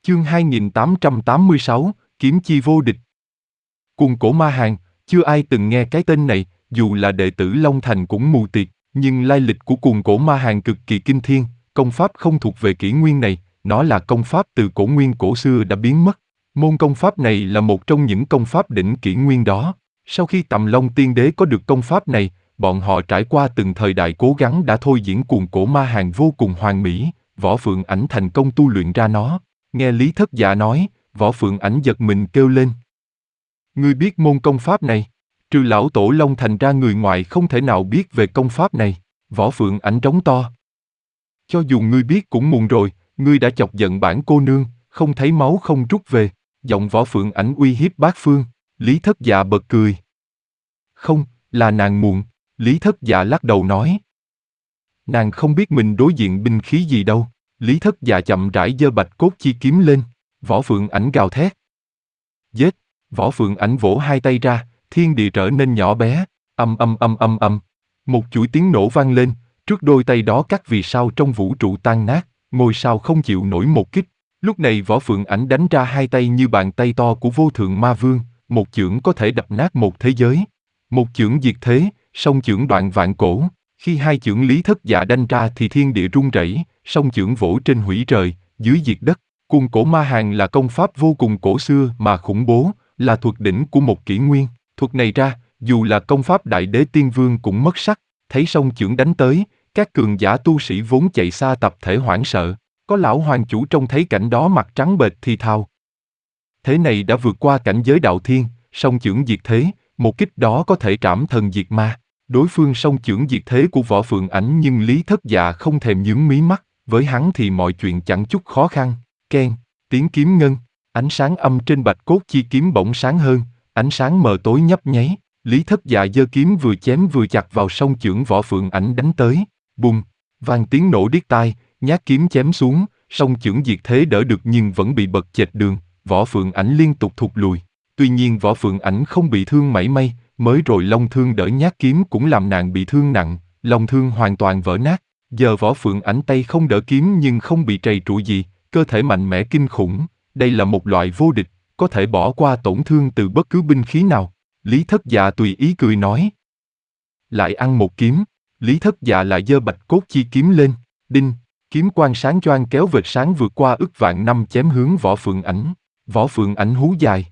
Chương 2886, Kiếm chi vô địch. Cuồng cổ ma hàng, chưa ai từng nghe cái tên này, dù là đệ tử Long Thành cũng mù tịt, nhưng lai lịch của cuồng cổ ma hàng cực kỳ kinh thiên, công pháp không thuộc về kỷ nguyên này, nó là công pháp từ cổ nguyên cổ xưa đã biến mất. Môn công pháp này là một trong những công pháp đỉnh kỷ nguyên đó. Sau khi Tầm Long Tiên Đế có được công pháp này, bọn họ trải qua từng thời đại cố gắng đã thôi diễn cuồng cổ ma hàng vô cùng hoàn mỹ, Võ Phượng Ảnh thành công tu luyện ra nó. Nghe Lý Thất Dạ nói, Võ Phượng Ảnh giật mình kêu lên. Ngươi biết môn công pháp này? Trừ lão tổ Long Thành ra người ngoài không thể nào biết về công pháp này. Võ Phượng Ảnh trống to. Cho dù ngươi biết cũng muộn rồi, ngươi đã chọc giận bản cô nương, không thấy máu không rút về. Giọng Võ Phượng Ảnh uy hiếp bát phương. Lý Thất Dạ bật cười. Không, là nàng muộn. Lý Thất Dạ lắc đầu nói. Nàng không biết mình đối diện binh khí gì đâu. Lý Thất Dạ chậm rãi giơ bạch cốt chi kiếm lên. Võ Phượng Ảnh gào thét. Giết! Võ Phượng Ảnh vỗ hai tay ra, thiên địa trở nên nhỏ bé. Ầm ầm ầm ầm ầm. Một chuỗi tiếng nổ vang lên, trước đôi tay đó các vì sao trong vũ trụ tan nát, ngôi sao không chịu nổi một kích. Lúc này Võ Phượng Ảnh đánh ra hai tay như bàn tay to của Vô Thượng Ma Vương, một chưởng có thể đập nát một thế giới. Một chưởng diệt thế, song chưởng đoạn vạn cổ. Khi hai chưởng Lý Thất Dạ đánh ra thì thiên địa rung rẩy, song chưởng vỗ trên hủy trời, dưới diệt đất. Cuồng cổ ma hàng là công pháp vô cùng cổ xưa mà khủng bố, là thuật đỉnh của một kỷ nguyên. Thuật này ra, dù là công pháp Đại Đế Tiên Vương cũng mất sắc. Thấy song chưởng đánh tới, các cường giả tu sĩ vốn chạy xa tập thể hoảng sợ. Có lão hoàng chủ trông thấy cảnh đó mặt trắng bệch thì thào. Thế này đã vượt qua cảnh giới đạo thiên, song chưởng diệt thế, một kích đó có thể trảm thần diệt ma. Đối phương song chưởng diệt thế của Võ Phượng Ảnh nhưng Lý Thất Dạ không thèm nhướng mí mắt, với hắn thì mọi chuyện chẳng chút khó khăn. Keng, tiếng kiếm ngân, ánh sáng âm trên bạch cốt chi kiếm bỗng sáng hơn, ánh sáng mờ tối nhấp nháy. Lý Thất Dạ giơ kiếm vừa chém vừa chặt vào song chưởng Võ Phượng Ảnh đánh tới. Bùng, vang tiếng nổ điếc tai, nhát kiếm chém xuống, song chưởng diệt thế đỡ được nhưng vẫn bị bật chệch đường. Võ Phượng Ảnh liên tục thụt lùi. Tuy nhiên Võ Phượng Ảnh không bị thương mảy may, mới rồi long thương đỡ nhát kiếm cũng làm nàng bị thương nặng, long thương hoàn toàn vỡ nát. Giờ Võ Phượng Ảnh tay không đỡ kiếm nhưng không bị trầy trụi gì, cơ thể mạnh mẽ kinh khủng. Đây là một loại vô địch, có thể bỏ qua tổn thương từ bất cứ binh khí nào. Lý Thất Dạ tùy ý cười nói. Lại ăn một kiếm. Lý Thất Dạ lại giơ bạch cốt chi kiếm lên. Đinh, kiếm quang sáng choang kéo vệt sáng vượt qua ức vạn năm chém hướng Võ Phượng Ảnh. Võ Phượng Ảnh hú dài.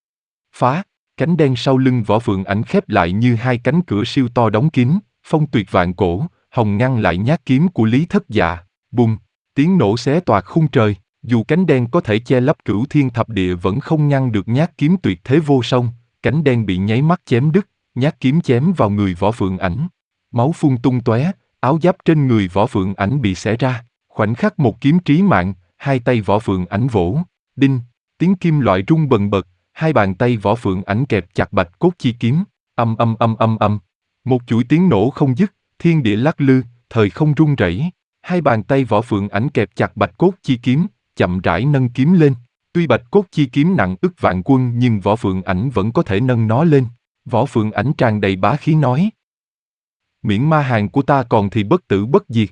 Phá, cánh đen sau lưng Võ Phượng Ảnh khép lại như hai cánh cửa siêu to đóng kín, phong tuyệt vạn cổ, hồng ngăn lại nhát kiếm của Lý Thất Dạ. Bùng, tiếng nổ xé toạc khung trời, dù cánh đen có thể che lấp cửu thiên thập địa vẫn không ngăn được nhát kiếm tuyệt thế vô song, cánh đen bị nháy mắt chém đứt, nhát kiếm chém vào người Võ Phượng Ảnh. Máu phun tung tóe, áo giáp trên người Võ Phượng Ảnh bị xẻ ra, khoảnh khắc một kiếm trí mạng, hai tay Võ Phượng Ảnh vỗ, đinh, tiếng kim loại rung bần bật, hai bàn tay Võ Phượng Ảnh kẹp chặt bạch cốt chi kiếm, âm âm âm âm âm, một chuỗi tiếng nổ không dứt, thiên địa lắc lư, thời không rung rẩy, hai bàn tay Võ Phượng Ảnh kẹp chặt bạch cốt chi kiếm, chậm rãi nâng kiếm lên. Tuy bạch cốt chi kiếm nặng ức vạn quân nhưng Võ Phượng Ảnh vẫn có thể nâng nó lên. Võ Phượng Ảnh tràn đầy bá khí nói. Miễn ma hàng của ta còn thì bất tử bất diệt.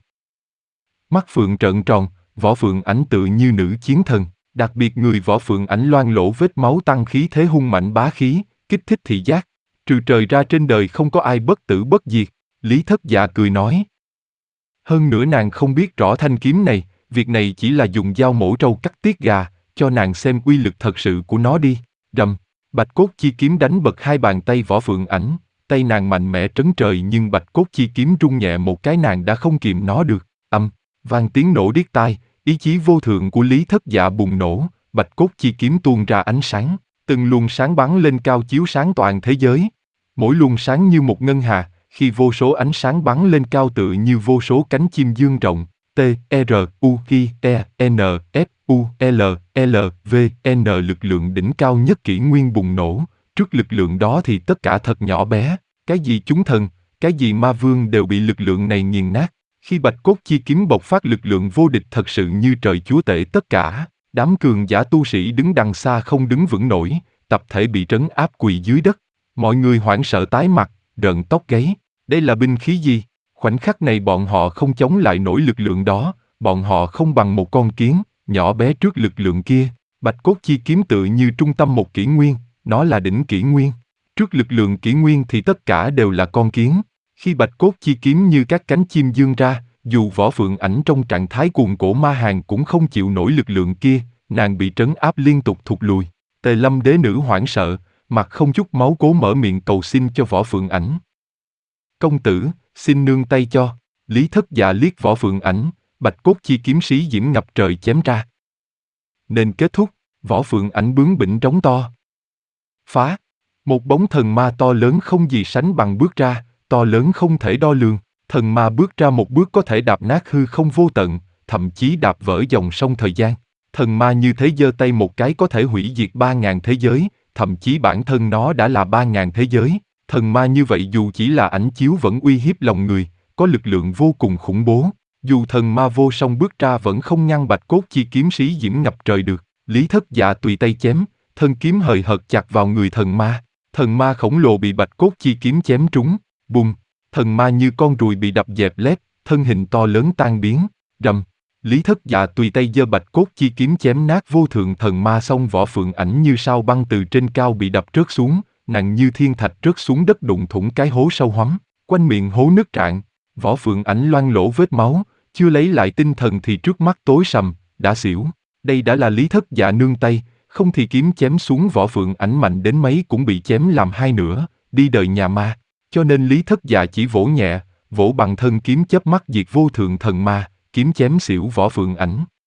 Mắt Phượng trợn tròn, Võ Phượng Ảnh tự như nữ chiến thần, đặc biệt người Võ Phượng Ảnh loang lổ vết máu tăng khí thế hung mạnh bá khí, kích thích thị giác. Trừ trời ra trên đời không có ai bất tử bất diệt, Lý Thất Dạ cười nói. Hơn nữa nàng không biết rõ thanh kiếm này, việc này chỉ là dùng dao mổ trâu cắt tiết gà, cho nàng xem uy lực thật sự của nó đi. Rầm, bạch cốt chi kiếm đánh bật hai bàn tay Võ Phượng Ảnh, tay nàng mạnh mẽ trấn trời nhưng bạch cốt chi kiếm rung nhẹ một cái nàng đã không kìm nó được. Vang tiếng nổ điếc tai, ý chí vô thượng của Lý Thất Dạ bùng nổ, bạch cốt chi kiếm tuôn ra ánh sáng, từng luồng sáng bắn lên cao chiếu sáng toàn thế giới. Mỗi luồng sáng như một ngân hà, khi vô số ánh sáng bắn lên cao tựa như vô số cánh chim dương rộng. T-R-U-I-E-N-F-U-L-L-V-N lực lượng đỉnh cao nhất kỷ nguyên bùng nổ, trước lực lượng đó thì tất cả thật nhỏ bé, cái gì chúng thần, cái gì ma vương đều bị lực lượng này nghiền nát. Khi bạch cốt chi kiếm bộc phát lực lượng vô địch thật sự như trời chúa tể tất cả, đám cường giả tu sĩ đứng đằng xa không đứng vững nổi, tập thể bị trấn áp quỳ dưới đất. Mọi người hoảng sợ tái mặt, rợn tóc gáy, đây là binh khí gì? Khoảnh khắc này bọn họ không chống lại nổi lực lượng đó, bọn họ không bằng một con kiến, nhỏ bé trước lực lượng kia. Bạch cốt chi kiếm tựa như trung tâm một kỷ nguyên, nó là đỉnh kỷ nguyên. Trước lực lượng kỷ nguyên thì tất cả đều là con kiến. Khi bạch cốt chi kiếm như các cánh chim dương ra, dù Võ Phượng Ảnh trong trạng thái cuồng cổ ma hàng cũng không chịu nổi lực lượng kia, nàng bị trấn áp liên tục thụt lùi. Tề Lâm đế nữ hoảng sợ, mặt không chút máu cố mở miệng cầu xin cho Võ Phượng Ảnh. Công tử, xin nương tay cho. Lý Thất Dạ liếc Võ Phượng Ảnh, bạch cốt chi kiếm sĩ diễm ngập trời chém ra. Nên kết thúc, Võ Phượng Ảnh bướng bỉnh trống to. Phá! Một bóng thần ma to lớn không gì sánh bằng bước ra, to lớn không thể đo lường. Thần ma bước ra một bước có thể đạp nát hư không vô tận, thậm chí đạp vỡ dòng sông thời gian. Thần ma như thế giơ tay một cái có thể hủy diệt 3.000 thế giới, thậm chí bản thân nó đã là 3.000 thế giới. Thần ma như vậy dù chỉ là ảnh chiếu vẫn uy hiếp lòng người, có lực lượng vô cùng khủng bố. Dù thần ma vô song bước ra vẫn không ngăn bạch cốt chi kiếm sĩ diễm ngập trời được. Lý Thất Dạ tùy tay chém, thân kiếm hời hợt chặt vào người thần ma. Thần ma khổng lồ bị bạch cốt chi kiếm chém trúng, bùng. Thần ma như con ruồi bị đập dẹp lép, thân hình to lớn tan biến, rầm. Lý Thất Dạ tùy tay giơ bạch cốt chi kiếm chém nát vô thượng thần ma xong Võ Phượng Ảnh như sao băng từ trên cao bị đập rớt xuống, nặng như thiên thạch rớt xuống đất đụng thủng cái hố sâu hoắm, quanh miệng hố nứt rạn. Võ Phượng Ảnh loang lỗ vết máu, chưa lấy lại tinh thần thì trước mắt tối sầm, đã xỉu. Đây đã là Lý Thất Dạ nương tay, không thì kiếm chém xuống Võ Phượng Ảnh mạnh đến mấy cũng bị chém làm hai nửa, đi đời nhà ma. Cho nên Lý Thất Dạ chỉ vỗ nhẹ, vỗ bằng thân kiếm chớp mắt diệt vô thượng thần ma, kiếm chém xỉu Võ Phượng Ảnh.